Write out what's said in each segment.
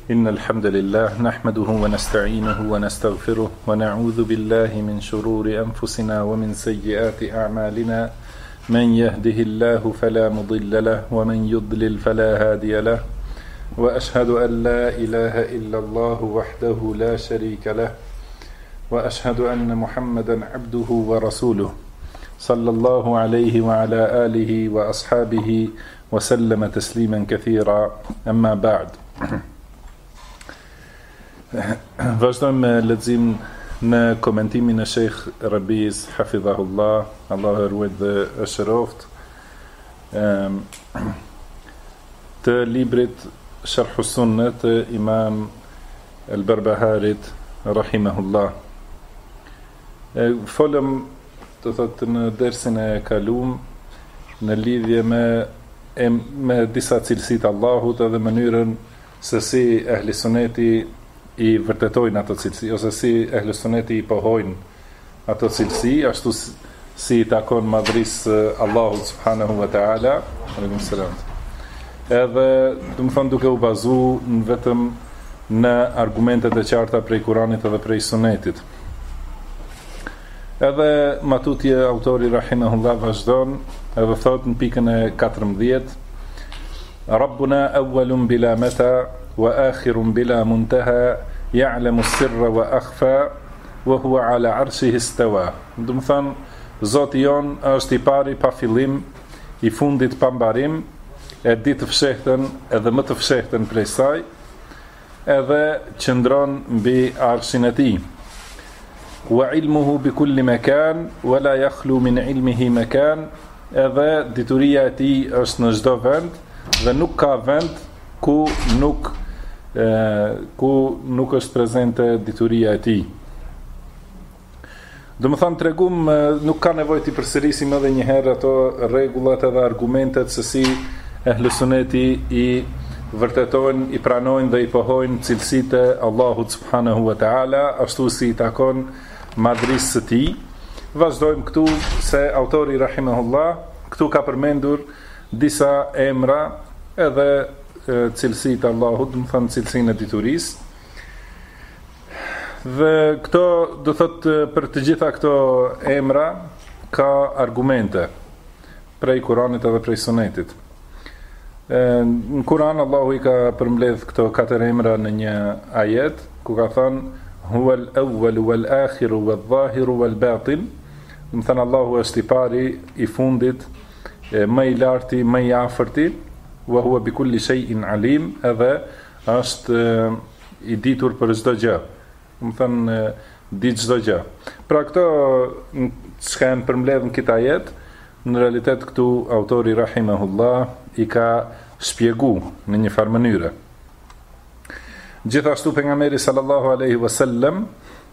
إن الحمد لله نحمده ونستعينه ونستغفره ونعوذ بالله من شرور أنفسنا ومن سيئات أعمالنا من يهده الله فلا مضل له ومن يضلل فلا هادي له وأشهد أن لا إله إلا الله وحده لا شريك له وأشهد أن محمدا عبده ورسوله صلى الله عليه وعلى آله وأصحابه وسلم تسليما كثيرا أما بعد. Vazhdojmë me lexim në komentimin e Sheikh Rabi's hafidhahullah, Allah e ruaj dhe e shëroft, të librit Sharh Sunnah të Imam al-Barbaharit rahimahullah. Folëm të thotë në dersin e kalum në lidhje me disa cilësit Allahut edhe mënyrën se si ehli sunneti i vërtetojnë ato cilësi, ose si ehli sunneti i pohojnë ato cilësi, ashtu si i takon madhrisë Allahut subhanahu wa ta'ala. Aleikum salam. Edhe, do të thonë, duke u bazu vetëm në argumentet e qarta prej Kuranit edhe prej Sunetit. Edhe matutje autori rahimahullah vazhdon edhe thot në pikën e 14: Rabbuna awwalun bila mata wa akhirun bila muntaha ya'lamu sirra wa akhfa wa huwa ala arshihi istawa. Do të thonë, Zoti jon është i pari pa fillim, i fundit pa mbarim, e di të fshehtën edhe më të fshehtën prej saj, edhe qëndron mbi arshin e tij. Wa ilmuhu bi kulli makan wa la yakhlu min ilmihi makan, edhe dituria e tij është në çdo vend dhe nuk ka vend ku nuk është prezente dituria e tij. Do më thanë, tregum, nuk ka nevojë të përsërisim edhe një herë ato rregullat edhe argumentet se si ehli sunneti i vërtetojnë, i pranojnë dhe i pohojnë cilësitë e Allahut subhanahu wa ta'ala, ashtu si i takon madhrisë së tij. Vazhdojmë këtu se autori rahimahullah këtu ka përmendur disa emra edhe cilësitë e Allahut, do të thonë cilësinë e diturisë. Dhe këto, do thotë, për të gjitha këto emra ka argumente prej Kuranit edhe prej Sunetit. Në Kuran Allahu i ka përmbledh këto 4 emra në një ajet ku ka thënë huwal awwal wal akhir wal zahir wal batin. Do të thënë, Allahu është i pari, i fundit, më i larti, më i afërti, wa huwa bi kulli shay'in alim, edhe është i ditur për çdo gjë. Do të thënë, di çdo gjë. Pra këto çka janë përmbledhur në këtë ajet, në realitet këtu autori rahimahullah i ka shpjeguar në një farë mënyrë. Gjithashtu pejgamberi sallallahu alaihi wasallam,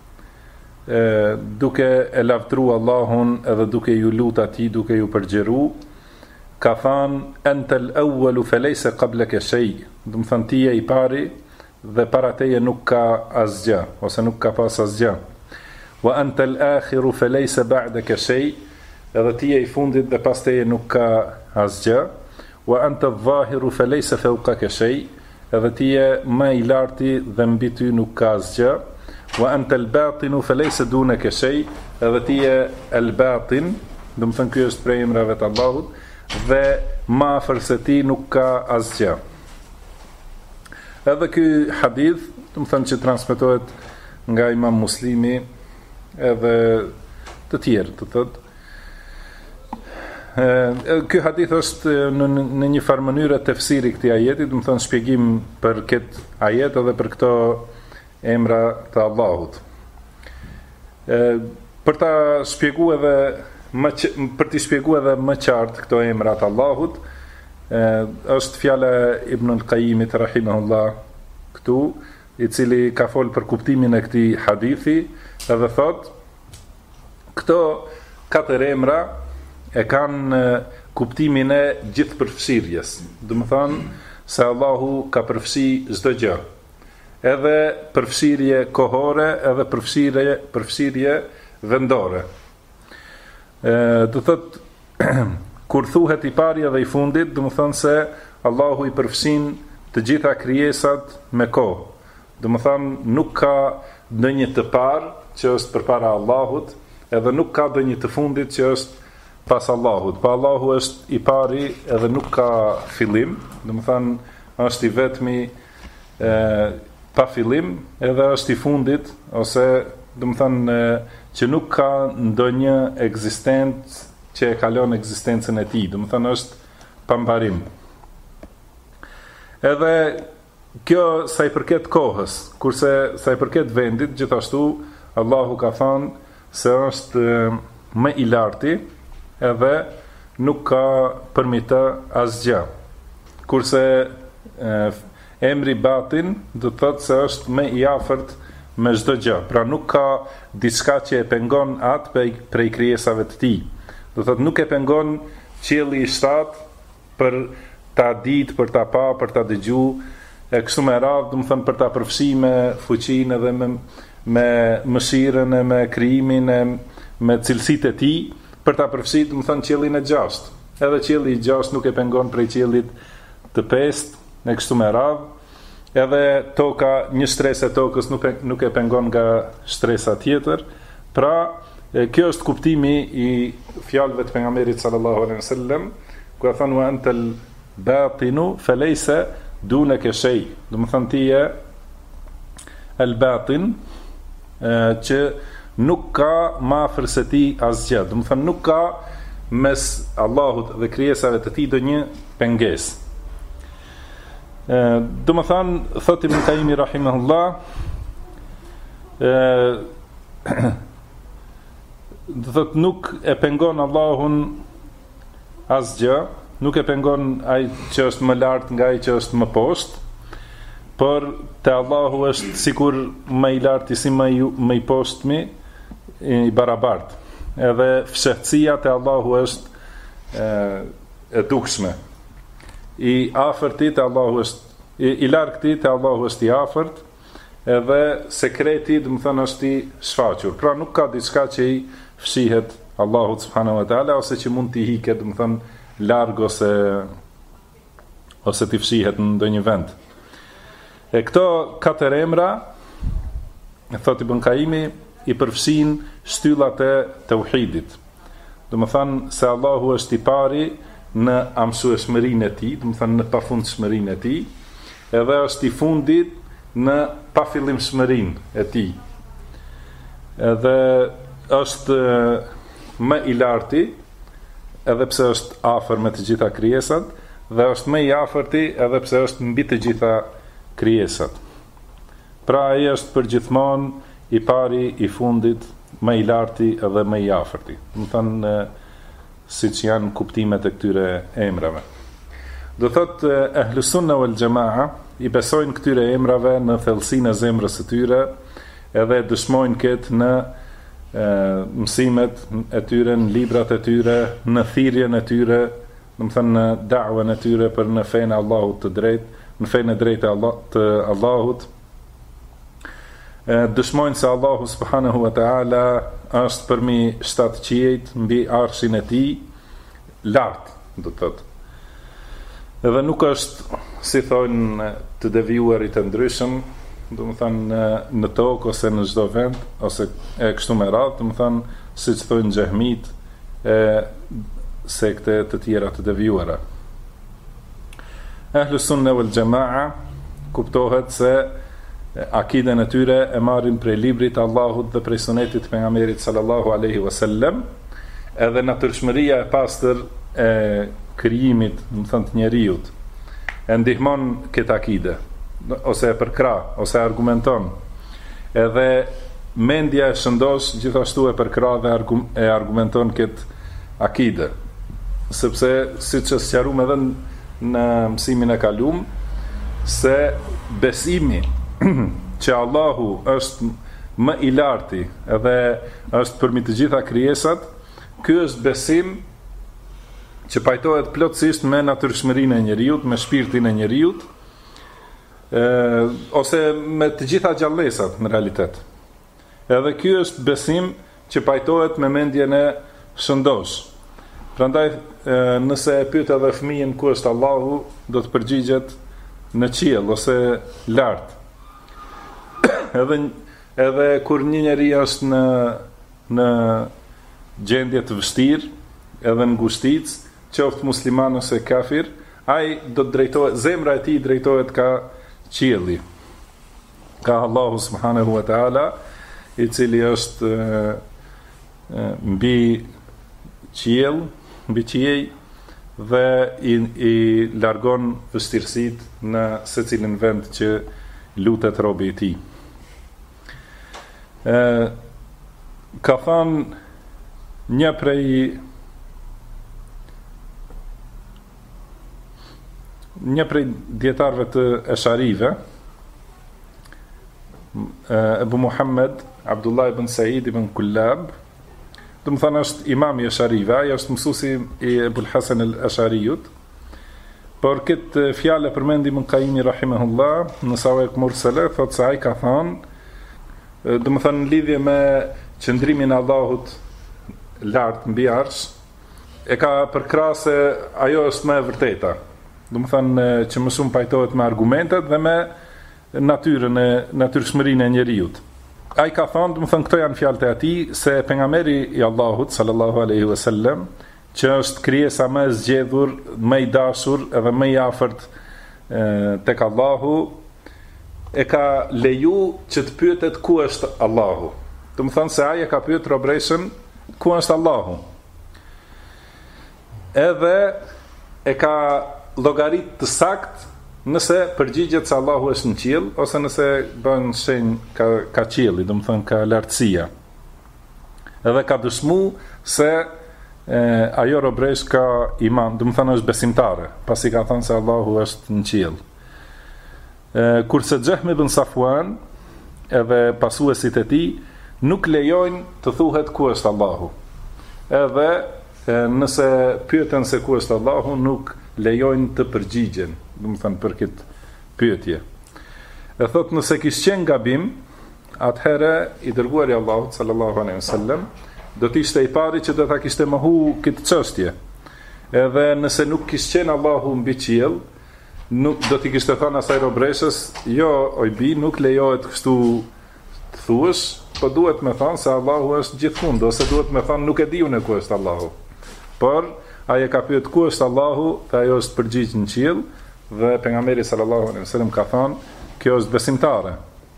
duke e lavdruar Allahun edhe duke ju lutur atij, duke ju përgjëru, ka thënë antal awwalu falaysa qablaka shay. Do të thënë, ti je i pari dhe para teje nuk ka asgjë, ose nuk ka pas asgjë. Wa antal akhiru falaysa ba'daka shay. Edhe ti je i fundit dhe pas teje nuk ka asgjë. Wa anta adh-dhahiru falaysa fawqaka shay. Edhe ti je më i larti dhe mbi ty nuk ka asgjë. Wa anta al-batinu falaysa dunaka shay. Edhe ti je al-batin, do të thënë, ky është prej emrave të Allahut, dhe më afër se ti nuk ka asgjë. Edhe ky hadith, do të thënë, që transmetohet nga Imam Muslimi edhe të tjerë, të thotë. Ky hadith është në një farë mënyrë tefsiri këtij ajeti, do të thënë, shpjegim për këtë ajet edhe për këto emra të Allahut. Për ta shpjeguar edhe më qartë këto emra të Allahut, është fjala Ibn al-Qayyimit rahimahullah këtu, i cili ka folë për kuptimin e këtij hadithi, edhe thot, këto 4 emra e kanë kuptimin e gjithë përfshirjes. Do të thonë se Allahu ka përfshi çdo gjë, edhe përfshirje kohore, edhe përfshirje vendore. Do thot, kur thuhet i pari dhe i fundit, do të thonë se Allahu i përfshin të gjitha krijesat me kohë. Do më thanë, nuk ka ndonjë të parë që është përpara Allahut, edhe nuk ka ndonjë të fundit që është pas Allahut. Pa Allahu është i pari edhe nuk ka fillim, do më thanë, është i vetmi pa fillim, edhe është i fundit, ose do më thanë që nuk ka ndonjë ekzistencë që e kalon ekzistencën e tij, do më thënë është pambarim. Edhe kjo sa i përket kohës, kurse sa i përket vendit, gjithashtu Allahu ka thënë se është më i larti, edhe nuk ka përmi të asgjë. Kurse emri batin do të thotë se është më i afërt me çdo gjë. Pra nuk ka diçka që e pengon atë prej krijesave të tij. Do thotë nuk e pengon qielli i shtatë për ta ditë, për ta pa, për ta dëgju, e kështu me radhë, do të thënë për ta përfshi me fuqinë edhe me mëshirën e me krijimin e me cilësitë e tij, për ta përfshi, do të thënë qiellin e gjashtë. Edhe qielli i gjashtë nuk e pengon prej qiellit të pestë, e kështu me radhë. Edhe toka, një shtresë e tokës nuk e pengon nga shtresa tjetër. Pra, kjo është kuptimi i fjalëve të pejgamberit sallallahu alaihi wasallam, ku thënë wa antal batinu falaysa dunaka shay. Do të thënë ti je el batin, që nuk ka më afër se ti asgjë. Do të thënë nuk ka mes Allahut dhe krijesave të tij ndonjë pengesë. Do më thanë, thot Ibn Qayyim rahimahullah, do thot nuk e pengon Allahun asgjë, nuk e pengon ai që është më lart nga ai që është më poshtë, por te Allahu është sikur më i larti si më i poshtmi, i barabartë. Edhe fshehtësia te Allahu është e dukshme. I afërti te Allahu është i largti te Allahu është i afërt, edhe sekreti do të thonë është i shfaqur. Pra nuk ka diçka që i fshihet Allahut subhanahu wa taala ose që mund t'i hiket, do të thonë larg ose t'i fshihet në ndonjë vend. E këto katër emra, e thot Ibn Qayyimi, i përfshin shtyllat e tauhidit. Do të thonë se Allahu është i pari në amësueshmërinë e tij, do të thënë në pafundshmërinë e tij, edhe është i fundit në pafillimshmërinë e tij. Edhe është më i larti, edhe pse është afër me të gjitha krijesat, dhe është më i afërti edhe pse është mbi të gjitha krijesat. Pra ai është përgjithmonë i pari, i fundit, më i larti edhe më i afërti. Do të thënë si që janë kuptimet e këtyre emrave. Do thot Ahlus Sunna wal Jamaa i besojnë këtyre emrave në thellësinë e zemrës së tyre, edhe dëshmojnë këtë në mësimet e tyre, në librat e tyre, në thirrjen e tyre, do të thënë në da'wen e tyre për në fenë e Allahut të drejtë, në fenë e drejtë të Allahut. Dëshmojnë se Allahu subhanahu wa ta'ala është përmi 7 qiejt mbi arshin e tij lart, do të thotë. Edhe nuk është, si thonë, të devijuarit e ndryshëm, do të thënë në tokë ose në çdo vend, ose e kështu me radhë, do të thënë siç thonë xehmit e sekte të tjera të devijuara. Ahlus Sunna wal Jamaa kuptohet se akiden e tyre e marrin prej librit të Allahut dhe prej sunetit të pejgamberit sallallahu alaihi wasallam, edhe natyrshmëria e pastër e krijimit, do të thënë të njerëzit, e ndihmon këtë akide, ose e përkrah, ose argumenton. Edhe mendja e shëndosh gjithashtu e përkrah dhe e argumenton këtë akide, sepse siç është sqaruar edhe në mësimin e kaluam, se besimi që Allahu është më i larti edhe është përmi të gjitha krijesat, ky është besim që pajtohet plotësisht me natyrshmërinë e njeriut, me shpirtin e njeriut, ose me të gjitha gjallësat në realitet. Edhe ky është besim që pajtohet me mendjen e shëndosh. Prandaj nëse e pyet edhe fëmijën ku është Allahu, do të përgjigjet në qiell ose lart. Edhe kur një njeri është në gjendje të vështirë, edhe në ngushtic, qoftë musliman ose kafir, ai do të drejtohet, zemra e tij drejtohet ka qielli, ka Allahu subhanahu wa taala, i cili është mbi qiell, mbi qiej, dhe i largon vështirësitë në secilin vend që lutet robi i tij. Ka thënë një prej dietarëve të Esharive, Ebu Muhammed Abdullah ibn Said ibn Kullab, do të thënë është imam i Esharive, ai është mësuesi i Ebul Hasan al-Ashariut. Por këtë fjalë përmendi Ibn Qayyim rahimahullah në Sawa'iq Mursala, thotë se ai ka thënë, do të thënë në lidhje me qëndrimin e Allahut lart mbi arsh, e ka përkrahë se ajo është më e vërteta. Do të thënë që më shumë pajtohet me argumentet dhe me natyrshmërinë e njeriut. Ai ka thënë, do të thënë këto janë fjalët e atij, se pejgamberi i Allahut sallallahu alaihi wasallam, që është krijesa më e zgjedhur, më i dashur edhe më i afërt tek Allahu, e ka leju që të pyetet ku është Allahu. Do të thënë se ai e ka pyet robreshën ku është Allahu. Edhe e ka llogarit të saktë nëse përgjigjet se Allahu është në qiell, ose nëse bën shenjë ka qielli, do të thënë ka lartësia. Edhe ka dëshmu se ajo robresh ka iman, do të thënë është besimtare, pasi ka thënë se Allahu është në qiell. Kurse Xehmi ibn Safwan edhe pasuesit e tij nuk lejojnë të thuhet ku është Allahu. Edhe nëse pyeten se ku është Allahu, nuk lejojnë të përgjigjen, do të thënë për këtë pyetje. E thotë nëse kishte qenë gabim, atëherë i dërguari i Allahut sallallahu alaihi wasallam do të ishte i pari që do ta kishte mohu këtë çështje. Edhe nëse nuk kishte qenë Allahu mbi qiell, nuk do t'i kishte thënë asaj robreshës, jo, oj bi, nuk lejohet kështu të thuash, po duhet me thënë se Allahu është gjithkund, ose duhet me thënë nuk e di unë ku është Allahu. Por ai e ka pyet ku është Allahu, dhe ajo është përgjigj në qiell, dhe pejgamberi sallallahu alaihi wasallam ka thënë, kjo është besimtare.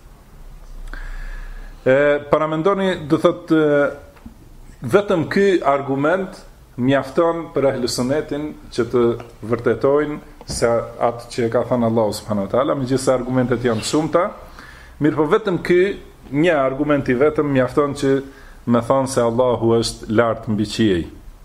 Paramendoni, do thotë, vetëm ky argument mjafton për ehlusunetin që të vërtetojnë se atë që ka thënë Allahu subhanahu wa taala, megjithëse argumentet janë shumëta, mirë po vetëm ky një argument i vetëm mjafton që me thonë se Allahu është lart mbi qiell.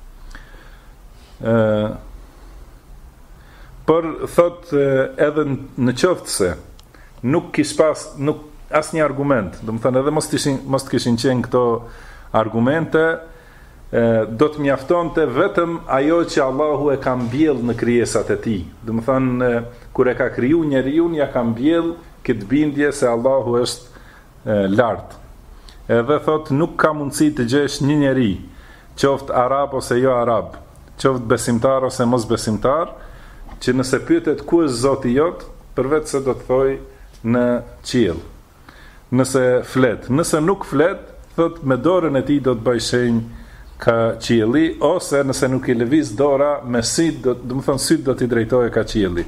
Por thot edhe në qoftë se nuk kish pas nuk asnjë argument, do të thënë edhe mos të kishin qenë këto argumente, do të mjaftonte vetëm ajo që Allahu e ka mbjell në krijesat e tij. Do të thënë kur e ka kriju njeriu, ja ka mbjell këtë bindje se Allahu është lart. Edhe thot nuk ka mundësi të gjesh një njeri, qoftë arab ose jo arab, qoftë besimtar ose mos besimtar, që nëse pyetet ku është Zoti jot, përveç se do të thojë në qiell. Nëse flet, nëse nuk flet, thot me dorën e tij do të bëj shenjë ka qielli, ose nëse nuk i lëviz dora me syt, do të thënë syt do t'i drejtoje ka qielli.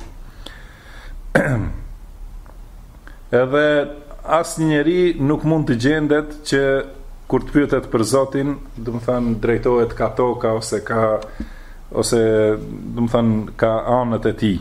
Edhe asnjë njeri nuk mund të gjendet që kur të pyetet për Zotin, do të thënë drejtohet ka toka ose do të thënë ka anët e tij.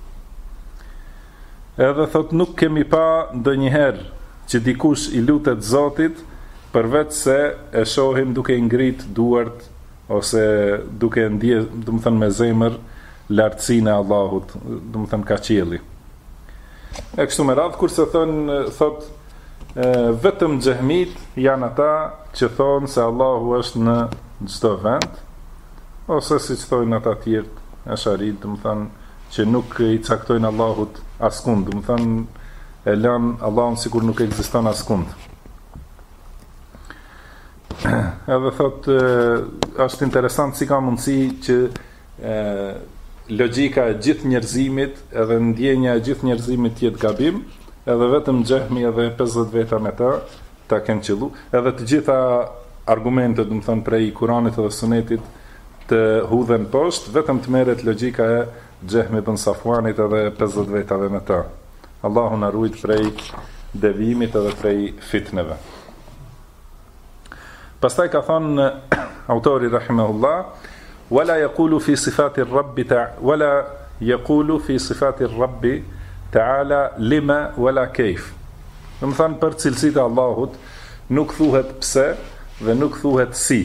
Edhe thot nuk kemi pa ndonjëherë që dikush i lutet Zotit përveç se e shohim duke i ngrit duart ose duke ndjer, do të thënë me zemër, lartësinë e Allahut, do të thënë ka qielli. E kështu me radhë, kurse thot vetëm xehmit janë ata që thonë se Allahu është në çdo vend, ose siç thonë ata të tjerë, asharit, do të thënë që nuk i caktojnë Allahut askund, do të thënë e lën Allahun sikur nuk ekziston askund. Edhe thot është interesant si ka mundësi që logjika e gjithë njerëzimit, edhe ndjenja e gjithë njerëzimit të jetë gabim, edhe vetëm Xehmi edhe 50 veta me ta kanë qellu, edhe të gjitha argumentet, do të thënë prej Kuranit dhe Sunetit të hudhen poshtë, vetëm të merret logjika e Xehmi ibn Safwanit edhe 50 vetave me ta. Allahu na ruaj prej devimit edhe prej fitneve. Pastaj ka thënë autori rahimahullah, wala yaqulu fi sifati ar-rabb wala yaqulu fi sifati ar-rabb ta'ala lima wala kayf. Do të thënë për cilësitë e Allahut nuk thuhet pse dhe nuk thuhet si.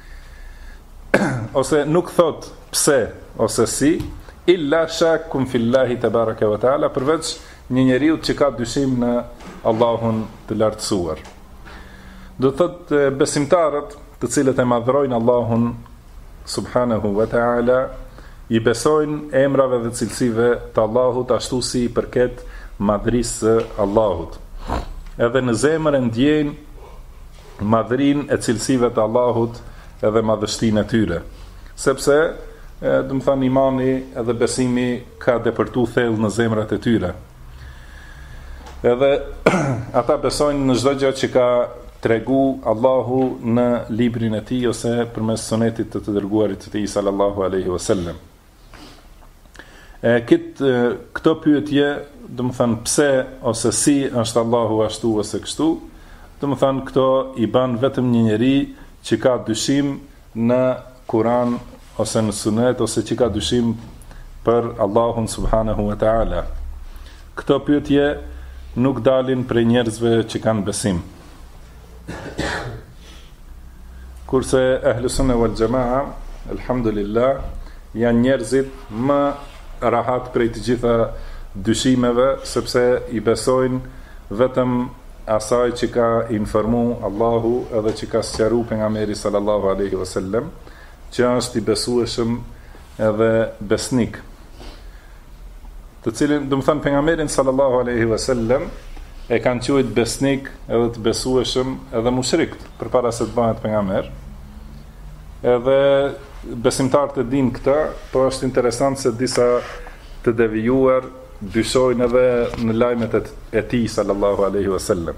Ose nuk thot pse ose si, illa shakun fillahi tabaraka wa taala, përveç një njeriu që ka dyshim në Allahun të lartësuar. Do thot besimtarët, të cilët e madhrojnë Allahun subhanahu wa taala, i besojnë emrave dhe cilësive të Allahut ashtu si i përket madhrisë së Allahut. Edhe në zemër e ndjejnë madhrinë e cilësive të Allahut edhe madhështinë e tyre. Sepse, do të thënë, imani edhe besimi ka depërtu thellë në zemrat e tyre. Edhe ata besojnë në çdo gjë që ka tregu Allahu në librin e tij ose përmes sunetit të dërguarit të tij sallallahu alaihi wasallam. Këto pyetje, do të thënë pse ose si është Allahu ashtu ose kështu, do të thënë këto i bën vetëm një njeri që ka dyshim në Kur'an ose në Sunet ose që ka dyshim për Allahun subhanahu wa taala. Këto pyetje nuk dalin prej njerëzve që kanë besim. Kurse Ahlus Sunna wal Jamaa, alhamdulillah, janë njerëzit më rahat prej të gjitha dyshimeve, sepse i besojnë vetëm asaj që ka informu Allahu edhe që ka sqaruar pejgamberi sallallahu alaihi wasallam, që është i besueshëm edhe besnik. Të cilin, do të thënë, pejgamberin sallallahu alaihi wasallam e kanë quajtur besnik edhe të besueshëm edhe mushrik përpara se të bëhet pejgamber. Edhe besimtarët e dinë këtë, por është interesant se disa të devijuar dyshojnë edhe në lajmet e tij sallallahu alaihi wasallam.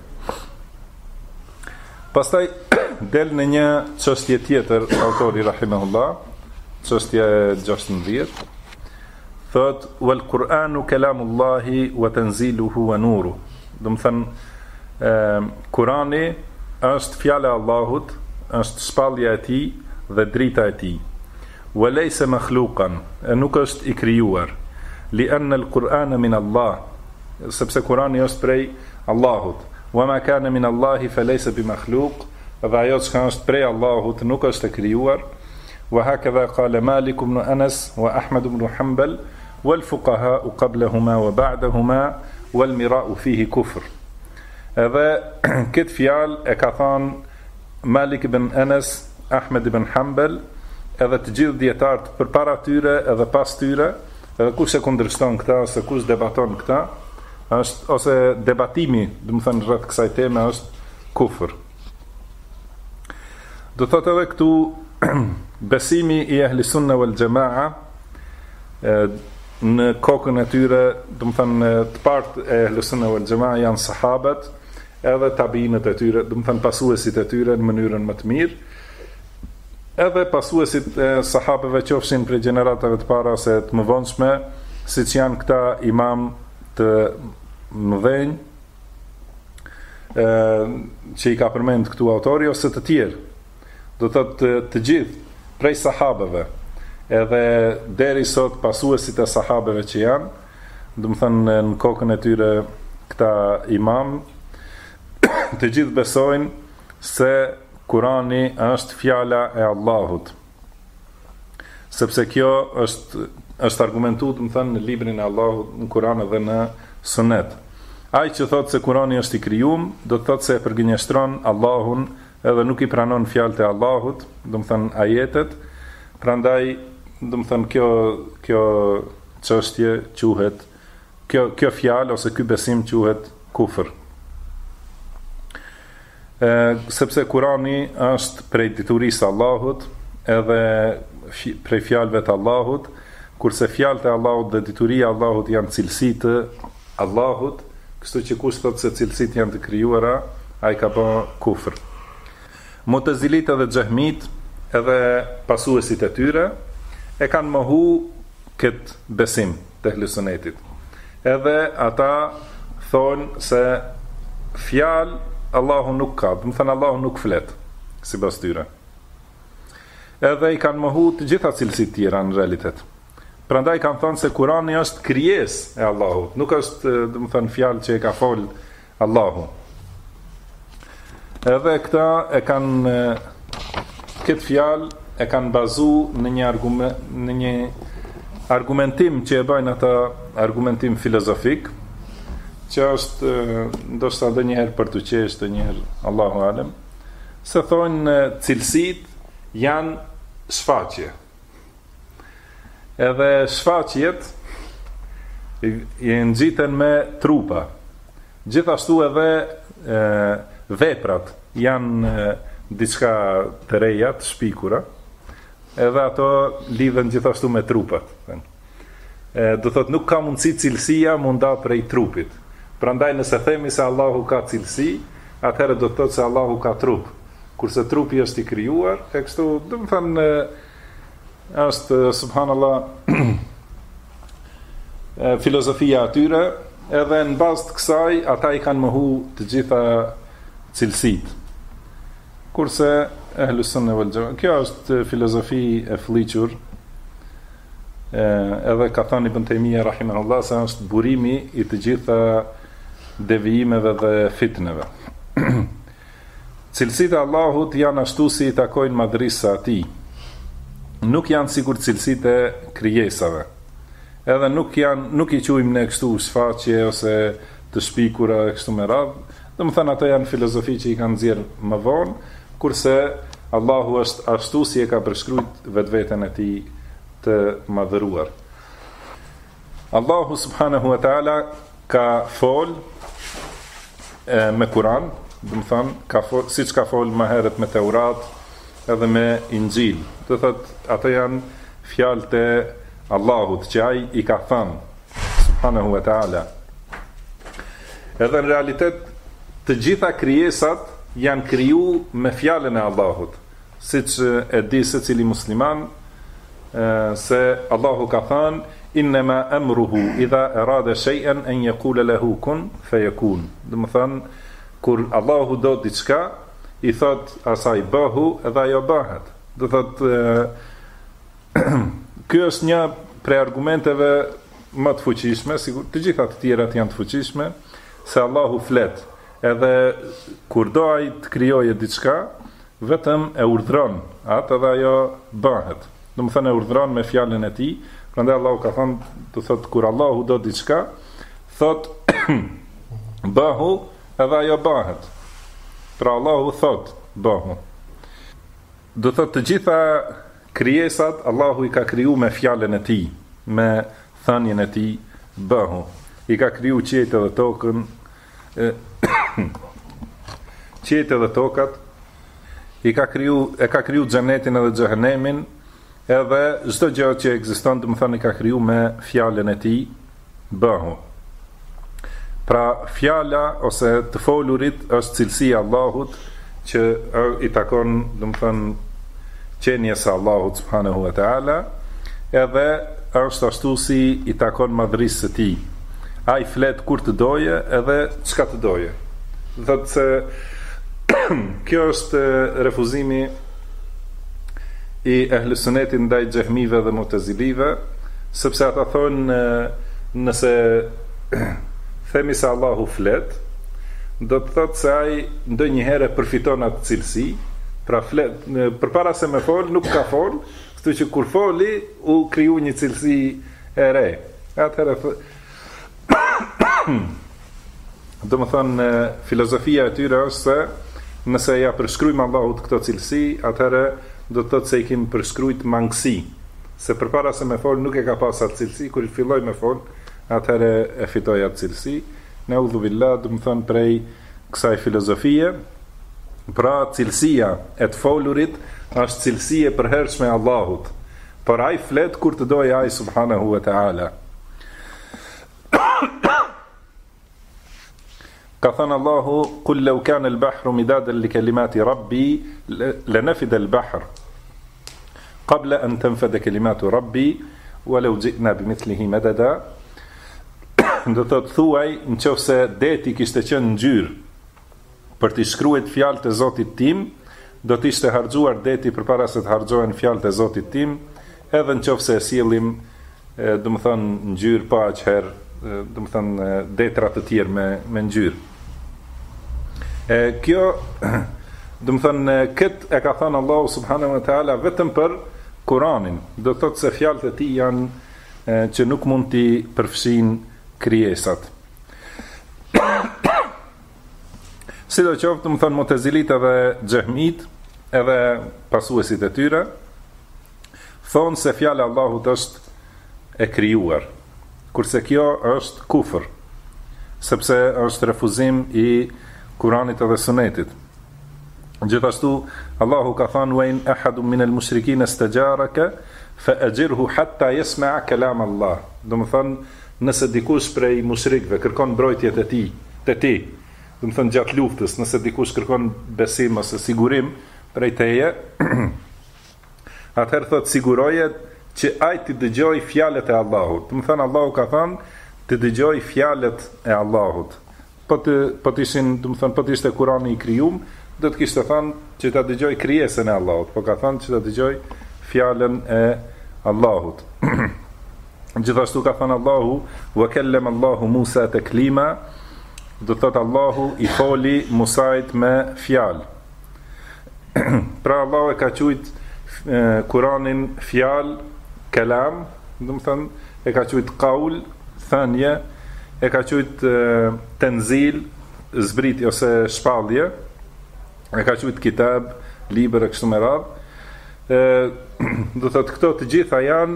Pastaj del në një çështje tjetër autori rahimahullah, çështja e 16. Thot, wal Qur'anu kalamullahi wa tanziluhu wa nuru. Do të thënë, Kurani është fjala e Allahut, është shpallja e tij dhe drita e tij. Wa laysa makhluqan, nuk është i krijuar. Li anna al-Qur'ana min Allah, sepse Kurani është prej Allahut. Wa ma kana min Allahi fa laysa bi makhluq, dhe ajo që është prej Allahut nuk është e krijuar. Wa hakadha qala Malik ibn Anas wa Ahmad ibn Hanbal wal fuqaha qablahuma wa ba'dahuma wal mira'u fihi kufr. Edhe këtë fjalë e ka thënë Malik ibn Anas, Ahmed ibn Hanbal, edhe të gjithë dietarët përpara tyre edhe pas tyre, edhe kush e kundërshton këtë ose kush debaton këtë, është ose debatimi, do të thënë rreth kësaj teme është kufër. Do thotë edhe këtu besimi i Ahli Sunna wal Jamaa në kokën e tyre, do të thënë të partë e Ahli Sunna wal Jamaa janë sahabët, edhe tabiinët e tyre, do të thënë pasuesit e tyre në mënyrën më të mirë, edhe pasuesit e sahabëve qofshin prej gjeneratave të para ose të mëvonshme, siç janë këta imam të mëdhenj që i ka përmend këtu autori ose të tjerë. Do thotë të gjithë prej sahabëve edhe deri sot pasuesit e sahabëve që janë, do të thënë në kokën e tyre këta imam, të gjithë besojnë se Kurani është fjala e Allahut. Sepse kjo është argumentuar, do të thënë, në librin e Allahut, në Kuran dhe në Sunet. Ai që thotë se Kurani është i krijuar, do të thotë se e përgënjeshtron Allahun edhe nuk i pranon fjalët e Allahut, do të thënë ajetet. Prandaj, do të thënë kjo çështje quhet, kjo fjalë ose ky besim quhet kufër. Sepse Kurani është prej diturisë së Allahut, edhe prej fjalëve të Allahut. kurse fjalët e Allahut dhe dituria e Allahut janë cilësi të Allahut, kështu që kush thotë se cilësitë janë të krijuara, ai ka bë kufër. Mu'tazilit dhe Xehmit, edhe pasuesit e tyre, e kanë mohu këtë besim të Ehli Sunnetit. Edhe ata thonë se fjalë Allahu nuk ka, do të thënë Allahu nuk flet, sipas tyre. Edhe i kanë mohu të gjitha cilësitë tjera në realitet. Prandaj kanë thënë se Kurani është krijesë e Allahut, nuk është, do të thënë, fjalë që e ka fol Allahu. Edhe këta e kanë këtë fjalë e kanë bazu në një argumentim që e bajnë ata argumentim filozofik, që është ndoshta ndonjëherë për të qesh, ndonjëherë Allahu alem, se thonë cilësit janë shfaqje. Edhe shfaqjet i ngjiten me trupa. Gjithashtu edhe veprat janë diçka të reja, të shpikura, edhe ato lidhen gjithashtu me trupat. Do thot nuk ka mundësi cilësia munda prej trupit. Prandaj nëse themi se Allahu ka cilësi, atëherë do të thotë se Allahu ka trup. Kurse trupi është i krijuar, e kështu, do të thënë, është subhanallahu filozofia e tyre, edhe në bazë të kësaj ata i kanë mohu të gjitha cilësitë. Kurse Ehlu Sunne wal Jamaa, kjo është filozofi e fliqur, edhe ka thënë Ibn Taymija rahimahullah se është burimi i të gjitha devijimeve dhe fitneve. Cilësitë e Allahut janë ashtu si i takojnë madhërisë së Atij. Nuk janë sikur cilësitë e krijesave. Edhe nuk i quajmë ne kështu shfaqje ose të shpikura kështu me radhë. Domethënë ato janë filozofi që i kanë nxjerr më vonë, kurse Allahu është ashtu si e ka përshkruajt vetveten e tij të madhëruar. Allahu subhanahu wa taala ka fol me Kur'an, do të thënë, siç ka fol më herët me Teurat edhe me Injil. Do thotë ato janë fjalët e Allahut që ai i ka thënë subhanahu wa taala. Edhe në realitet të gjitha krijesat janë kriju me fjalën e Allahut, siç e di secili musliman se Allahu ka thënë innama amruhu idha arada shay'an an yaqula lahu kun fayakun. Do të thënë kur Allahu do diçka, i thot asaj bëhu edhe ajo bëhet. Do thot ky është një prej argumenteve më të fuqishme, sigur të gjitha të tjerat janë të fuqishme, se Allahu flet. Edhe kur do ai të krijojë diçka, vetëm e urdhron atë edhe ajo bëhet. Do të thënë e urdhron me fjalën e tij. Prandaj Allahu ka thënë, do thot kur Allahu do diçka, thot bëhu edhe ajo bëhet. Pra Allahu thot bëhu. Do thot të gjitha krijesat Allahu i ka kriju me fjalën e tij, me thënien e tij bëhu. I ka kriju qiejtë dhe tokën, qiejtë dhe tokat, e ka kriju xhenetin edhe xhehenemin, edhe çdo gjë që ekziston, do të thënë, ka kriju me fjalën e tij bëhu. Pra fjala ose të folurit është cilësia e Allahut që i takon, do të thënë, qenies së Allahut subhanahu wa taala, edhe është ashtu si i takon madhërisë së tij. Ai flet kur të doje edhe çka të doje. Do thotë se kjo është refuzimi i Ehli Sunnetit ndaj Xehmive dhe Mu'tazilive, sepse ata thonë nëse themi se Allahu flet, do të thotë se ai ndonjëherë përfiton atë cilësi, pra flet, përpara se me fol nuk ka fol, kështu që kur foli u kriju një cilësi e re. Atëherë do të thonë filozofia e tyre është se nëse ja përshkruajmë Allahut këto cilësi, atëherë do të thotë se i kemi përshkruajt mangësi, se përpara se me fol nuk e ka pas atë cilësi, kur i filloi me fol, atëherë e fitoi atë cilësi. Neudhu billah, do të thonë prej kësaj filozofie, pra cilësia e të folurit është cilësi e përhershme e Allahut. por ai flet kur të dojë ai subhanahu wa ta'ala. Ka thënë Allahu, "Qul law kana al-bahru midadan li kalimati rabbi lanafida al-bahr qabla an tanfada kalimatu rabbi walau ji'na bimithlihi madada." Do të thuaj, nëse deti kishte qenë ngjyrë për të shkruar fjalët e Zotit tim, do të ishte harxuar deti përpara se të harxohen fjalët e Zotit tim, edhe nëse sjellim, do të thonë ngjyrë pa aq do të thonë detra të tjerë me ngjyrë. Kjo, do të thonë, këtë e ka thënë Allahu subhanahu wa taala vetëm për Kur'anin. Do të thotë se fjalët e tij janë që nuk mund t'i përfshin krijesat. Sidoqoftë, do të thonë Mu'tazilit edhe Xehmit, edhe pasuesit e tyre, thonë se fjala e Allahut është e krijuar, kurse kjo është kufër, sepse është refuzim i Kuranit edhe Sunetit. Gjithashtu Allahu ka thënë: "Wa in ahadun min al-mushrikin istajaraka fa'ajirhu hatta yasma'a kalam Allah." Do të thonë, nëse dikush prej mushrikëve kërkon mbrojtje te ti, do të thonë gjatë luftës, nëse dikush kërkon besim ose sigurim prej teje, atëherë thotë siguroje që ai të dëgjoj fjalët e Allahut. Do të thonë Allahu ka thënë të dëgjoj fjalët e Allahut. Po të ishin, do të thonë, po të ishte Kurani i krijuar, do të kishte thënë që ta dëgjoj krijesën e Allahut, po ka thënë që ta dëgjoj fjalën e Allahut. Gjithashtu ka thënë Allahu: "Wa kallama Allahu Musa taklima", do thotë Allahu i foli Musait me fjalë. Pra Allahu e ka quajt Kuranin fjalë, kalam, do të thonë e ka quajt qaul, thënie, e ka quajt tenzil, zbritje ose shpallje, e ka quajt kitab, libër e kështu me radhë. Do thotë këto të gjitha janë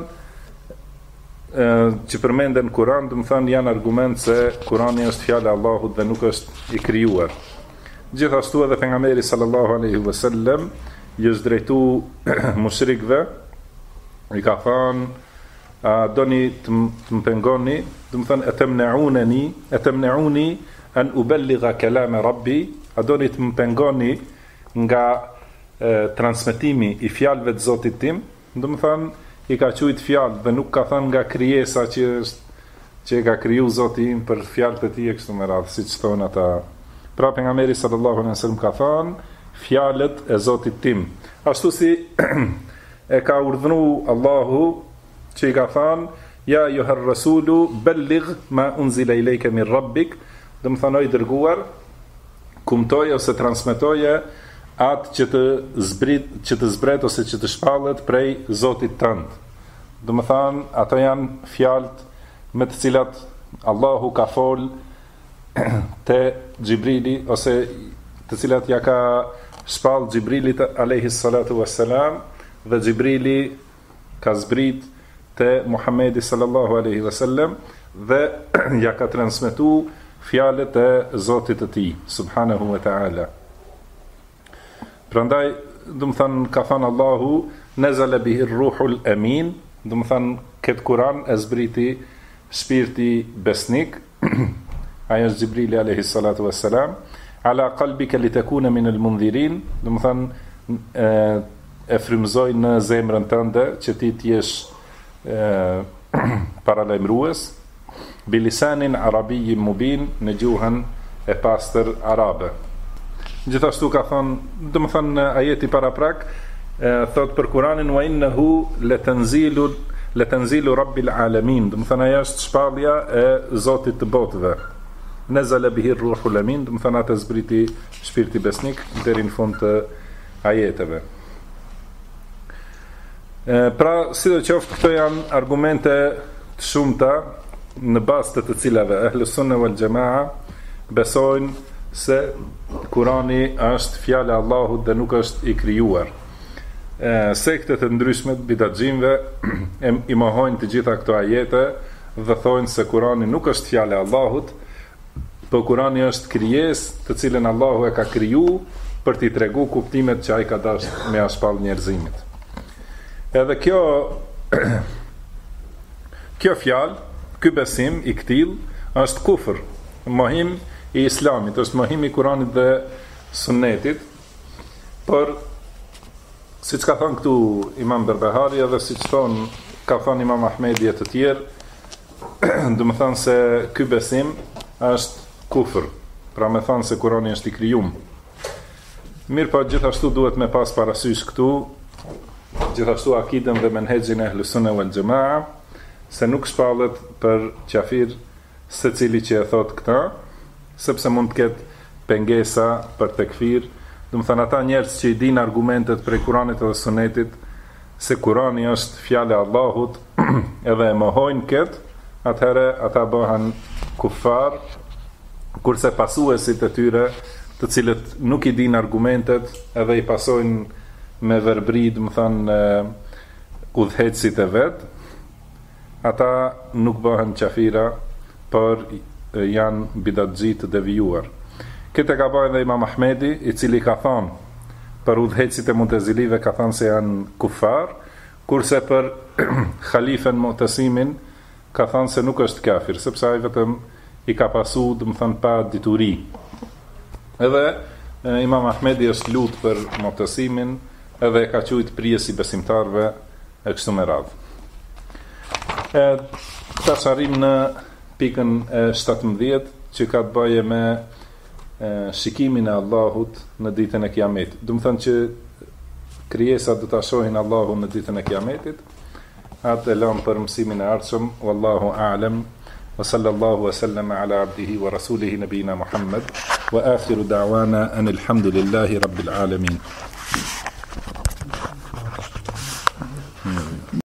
që përmenden Kur'an, do të thonë janë argument se Kurani është fjala e Allahut dhe nuk është i krijuar. Gjithashtu edhe pejgamberi sallallahu alaihi wasallam i është drejtu mushrikëve, i ka thënë: "A doni të më pengoni, do të thonë etemneuni an uballigha kalam rabbi", a doni të më pengoni nga transmetimi i fjalëve të Zotit tim, do të thonë i ka quajt fjalë dhe nuk ka thënë nga krijesa që e ka kriju Zoti im për fjalët e tij kështu me radhë, siç thonë ata. Pra pejgamberi sallallahu alaihi wasallam ka thënë fjalët e Zotit tim. Ashtu si e ka urdhëruar Allahu që i ka thënë: "Ja ayyuhar rasulu balligh ma unzila ilayka min rabbik", do të thonë i dërguar, kumtoje ose transmetoje atë që të zbret ose që të shpallet prej Zotit tënd. Do të thonë ato janë fjalët me të cilat Allahu ka fol te Xhibrili, ose të cilat ja ka shpall Xhibrilit alayhi salatu wassalam, dhe Xhibrili ka zbrit te Muhamedi sallallahu alaihi wasallam dhe ja ka transmetuar fjalët e Zotit të tij subhanahu wa ta'ala. Prandaj, do të thënë, ka thënë Allahu: "Nazala bihi ar-ruhul amin", do të thënë këtë Kur'an e zbriti shpirti besnik, ai është Xhibrili alayhi salatu wassalam, "ala qalbika litakuna min al-mundhirin", do të thënë e frymëzoi në zemrën tënde që ti të jesh paralajmërues, bilisanin arabiyyin mubin, në gjuhën e pastër arabe. Gjithashtu ka thënë, do të thënë ajeti paraprak, thot për Kur'anin: "Wa innahu latanzilu rabbil alamin", do të thënë ajo është shpallja e Zotit të botëve. Nazala bihi ar-ruhul amin, do të thënë atë zbriti shpirti besnik deri në fund të ajeteve. Pra, sidoqoftë, këto janë argumente të shumta në bazë të cilave Ahlus Sunna wal Jamaa besojnë se Kurani është fjala e Allahut dhe nuk është i krijuar. Sektet e ndryshme të bidatxhinëve i mohojnë të gjitha këto ajete dhe thonë se Kurani nuk është fjala e Allahut, por Kurani është krijesë të cilën Allahu e ka kriju për t'i tregu kuptimet që ai ka dashur me shpall njerëzimit. Edhe kjo kjo fjalë, ky besim i ktill është kufër, mohim i islamit, është mohim i Kuranit dhe Sunnetit, por siç ka thënë këtu Imam Berbehari edhe siç ka thënë Imam Ahmedi e të tjerë, do të thonë se ky besim është kufër, pra me thënë se Kurani është i krijuar. Mirë, po gjithashtu duhet me pas parasysh këtu, gjithashtu akiden dhe menhexhin e Ahlus Sunne wal Jamaa, se nuk shpallet për qafir secili që e thot këta, sepse mund të ketë pengesa për tekfir. Do të thënë ata njerëz që i dinë argumentet prej Kuranit dhe Sunetit se Kurani është fjala e Allahut edhe e mohojnë këtë, atëherë ata bëhen kufar, kurse pasuesit e tyre, të cilët nuk i dinë argumentet edhe i pasojnë me verbri, do të thënë udhëheqësit e vet, ata nuk bëhen qafira, por janë bidatxhi të devijuar. Këtë ka bërë edhe Imam Ahmedi, i cili ka thonë për udhëheqësit e Mu'tazilive, ka thonë se janë kufar, kurse për khalifen Mu'tasimin ka thonë se nuk është kafir, sepse ai vetëm i ka pasu, do të thënë, pa dituri. Edhe Imam Ahmedi është lutë për Mu'tasimin, edhe ka quajtur prijesi besimtarve e kështu me radhë. Tash arrim në pikën e 17, që ka të bëje me shikimin e Allahut në ditën e Kiametit. Do të thënë që krijesat do ta shohin Allahun në ditën e Kiametit. Atë e lëm për mësimin e ardhshëm. Wallahu a'lam. Wa sallallahu wa sallama ala abdihi wa rasulihi nabina Muhammad wa akhiru da'wana anil hamdulillahi rabbil alamin.